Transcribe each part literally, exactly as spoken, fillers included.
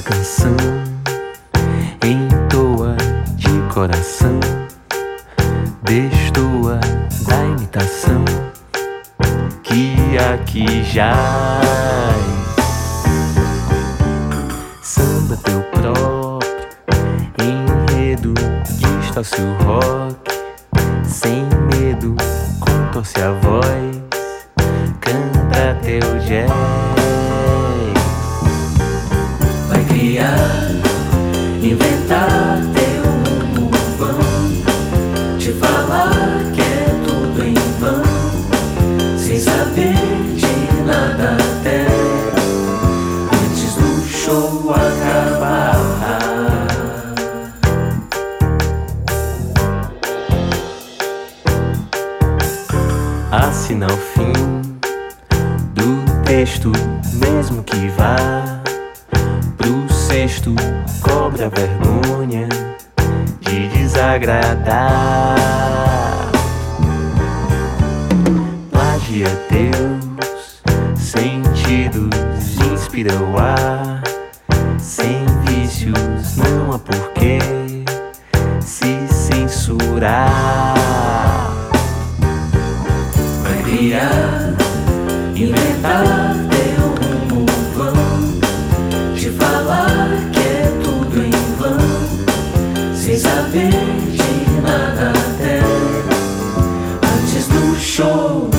canção entoa de coração, destoa da imitação que aqui jaz. Samba teu próprio enredo, distorce o rock sem medo, contorce a voz, canta teu jazz. Vai criar, inventar teu rumo vão, te falar que é tudo em vão, sem saber de nada até antes do show acabar. Assina o fim do texto, mesmo que vá pro sexto, cobra a vergonha de desagradar. Plagia teus sentidos, inspira o ar, sem vícios não há porquê se censurar. Vai criar, inventar teu rumo vão, te falar que é tudo em vão, sem saber de nada até antes do show.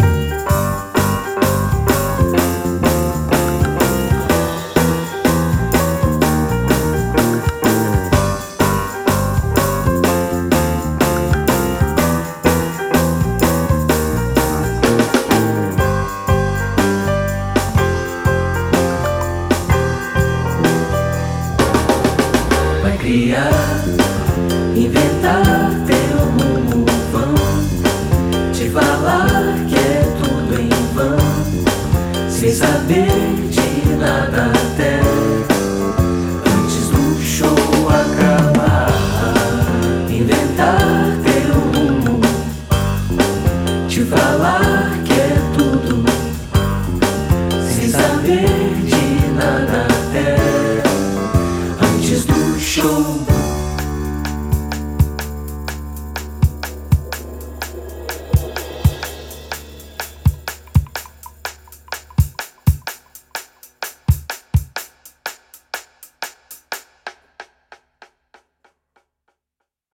Vai criar, inventar teu rumo vão, te falar que é tudo em vão, sem saber de nada até antes do show acabar. Inventar teu rumo, te falar que é tudo, sem saber de nada até antes do show.